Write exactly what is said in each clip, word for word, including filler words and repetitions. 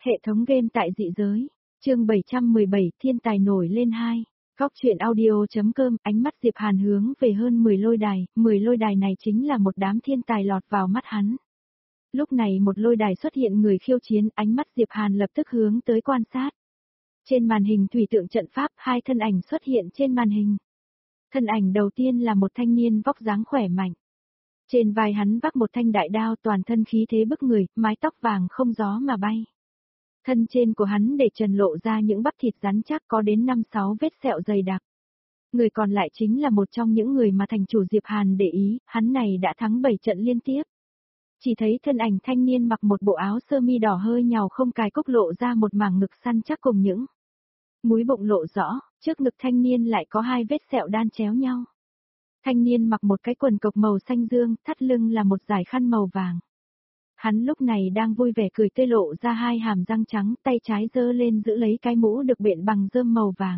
Hệ thống game tại dị giới. Chương bảy trăm mười bảy, thiên tài nổi lên hai. Góc truyện audio.com, ánh mắt Diệp Hàn hướng về hơn mười lôi đài, mười lôi đài này chính là một đám thiên tài lọt vào mắt hắn. Lúc này một lôi đài xuất hiện người khiêu chiến, ánh mắt Diệp Hàn lập tức hướng tới quan sát. Trên màn hình thủy tượng trận pháp, hai thân ảnh xuất hiện trên màn hình. Thân ảnh đầu tiên là một thanh niên vóc dáng khỏe mạnh. Trên vai hắn vác một thanh đại đao, toàn thân khí thế bức người, mái tóc vàng không gió mà bay. Thân trên của hắn để trần lộ ra những bắp thịt rắn chắc có đến năm sáu vết sẹo dày đặc. Người còn lại chính là một trong những người mà thành chủ Diệp Hàn để ý, hắn này đã thắng bảy trận liên tiếp. Chỉ thấy thân ảnh thanh niên mặc một bộ áo sơ mi đỏ hơi nhàu không cài cúc lộ ra một mảng ngực săn chắc cùng những múi bụng lộ rõ, trước ngực thanh niên lại có hai vết sẹo đan chéo nhau. Thanh niên mặc một cái quần cộc màu xanh dương, thắt lưng là một dải khăn màu vàng. Hắn lúc này đang vui vẻ cười tươi lộ ra hai hàm răng trắng, tay trái giơ lên giữ lấy cái mũ được bện bằng rơm màu vàng.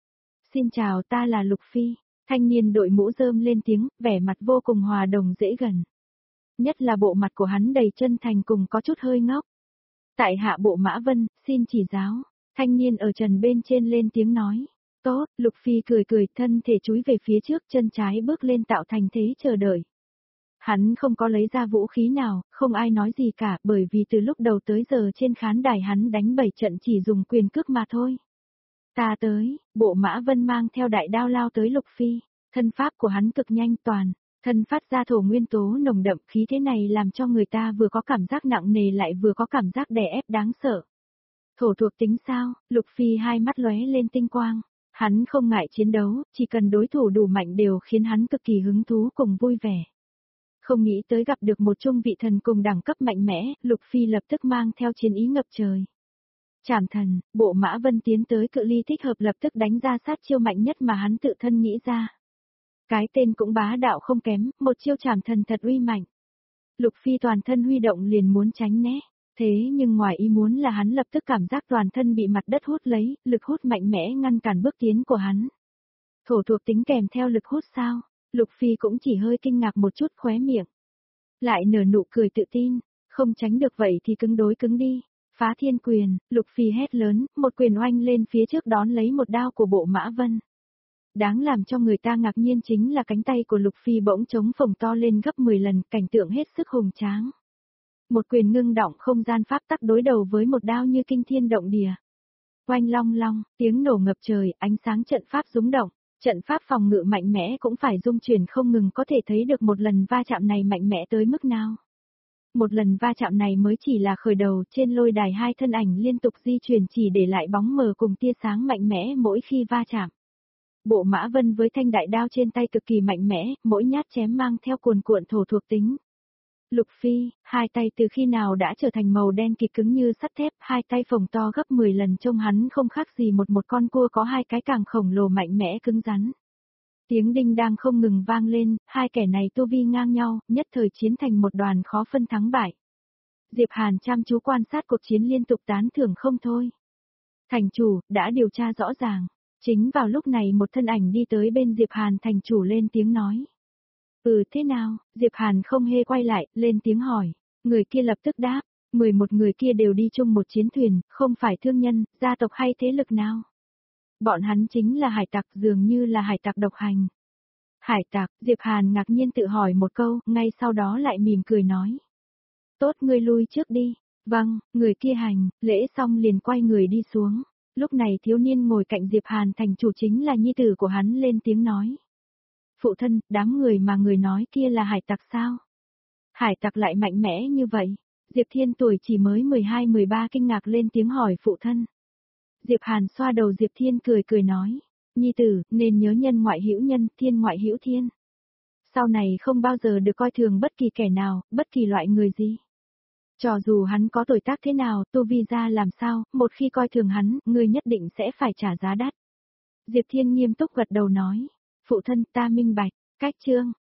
Xin chào, ta là Lục Phi. Thanh niên đội mũ rơm lên tiếng, vẻ mặt vô cùng hòa đồng dễ gần. Nhất là bộ mặt của hắn đầy chân thành cùng có chút hơi ngốc. Tại hạ bộ Mã Vân, xin chỉ giáo. Thanh niên ở trần bên trên lên tiếng nói. Tốt, Lục Phi cười cười, thân thể chúi về phía trước, chân trái bước lên tạo thành thế chờ đợi. Hắn không có lấy ra vũ khí nào, không ai nói gì cả, bởi vì từ lúc đầu tới giờ trên khán đài hắn đánh bảy trận chỉ dùng quyền cước mà thôi. Ta tới, bộ Mã Vân mang theo đại đao lao tới Lục Phi, thân pháp của hắn cực nhanh toàn, thân phát ra thổ nguyên tố nồng đậm, khí thế này làm cho người ta vừa có cảm giác nặng nề lại vừa có cảm giác đè ép đáng sợ. Thổ thuộc tính sao? Lục Phi hai mắt lóe lên tinh quang. Hắn không ngại chiến đấu, chỉ cần đối thủ đủ mạnh đều khiến hắn cực kỳ hứng thú cùng vui vẻ. Không nghĩ tới gặp được một trung vị thần cùng đẳng cấp mạnh mẽ, Lục Phi lập tức mang theo chiến ý ngập trời. Trảm thần, bộ Mã Vân tiến tới cự ly thích hợp lập tức đánh ra sát chiêu mạnh nhất mà hắn tự thân nghĩ ra. Cái tên cũng bá đạo không kém, một chiêu trảm thần thật uy mạnh. Lục Phi toàn thân huy động liền muốn tránh né. Thế nhưng ngoài ý muốn là hắn lập tức cảm giác toàn thân bị mặt đất hút lấy, lực hút mạnh mẽ ngăn cản bước tiến của hắn. Thổ thuộc tính kèm theo lực hút sao? Lục Phi cũng chỉ hơi kinh ngạc một chút khóe miệng. Lại nở nụ cười tự tin, không tránh được vậy thì cứng đối cứng đi. Phá thiên quyền, Lục Phi hét lớn, một quyền oanh lên phía trước đón lấy một đao của bộ Mã Vân. Đáng làm cho người ta ngạc nhiên chính là cánh tay của Lục Phi bỗng trống phồng to lên gấp mười lần, cảnh tượng hết sức hùng tráng. Một quyền ngưng động không gian pháp tắc đối đầu với một đao như kinh thiên động địa. Oanh long long, tiếng nổ ngập trời, ánh sáng trận pháp rúng động, trận pháp phòng ngự mạnh mẽ cũng phải rung chuyển không ngừng, có thể thấy được một lần va chạm này mạnh mẽ tới mức nào. Một lần va chạm này mới chỉ là khởi đầu, trên lôi đài hai thân ảnh liên tục di chuyển chỉ để lại bóng mờ cùng tia sáng mạnh mẽ mỗi khi va chạm. Bộ Mã Vân với thanh đại đao trên tay cực kỳ mạnh mẽ, mỗi nhát chém mang theo cuồn cuộn thổ thuộc tính. Lục Phi, hai tay từ khi nào đã trở thành màu đen kịt cứng như sắt thép, hai tay phồng to gấp mười lần, trông hắn không khác gì một một con cua có hai cái càng khổng lồ mạnh mẽ cứng rắn. Tiếng đinh đang không ngừng vang lên, hai kẻ này tu vi ngang nhau, nhất thời chiến thành một đoàn khó phân thắng bại. Diệp Hàn chăm chú quan sát cuộc chiến liên tục tán thưởng không thôi. Thành chủ, đã điều tra rõ ràng. Chính vào lúc này một thân ảnh đi tới bên Diệp Hàn, thành chủ lên tiếng nói. Ừ, thế nào? Diệp Hàn không hề quay lại, lên tiếng hỏi. Người kia lập tức đáp, mười một người kia đều đi chung một chiến thuyền, không phải thương nhân, gia tộc hay thế lực nào. Bọn hắn chính là hải tặc, dường như là hải tặc độc hành. Hải tặc, Diệp Hàn ngạc nhiên tự hỏi một câu, ngay sau đó lại mỉm cười nói. Tốt, ngươi lui trước đi. Vâng, người kia hành, lễ xong liền quay người đi xuống. Lúc này thiếu niên ngồi cạnh Diệp Hàn thành chủ chính là nhi tử của hắn lên tiếng nói. Phụ thân, đám người mà người nói kia là hải tặc sao? Hải tặc lại mạnh mẽ như vậy? Diệp Thiên tuổi chỉ mới mười hai mười ba kinh ngạc lên tiếng hỏi phụ thân. Diệp Hàn xoa đầu Diệp Thiên cười cười nói. Nhi tử, nên nhớ nhân ngoại hữu nhân, thiên ngoại hữu thiên. Sau này không bao giờ được coi thường bất kỳ kẻ nào, bất kỳ loại người gì. Cho dù hắn có tuổi tác thế nào, tu vi ra làm sao, một khi coi thường hắn, người nhất định sẽ phải trả giá đắt. Diệp Thiên nghiêm túc gật đầu nói. Phụ thân, ta minh bạch. Cách chương,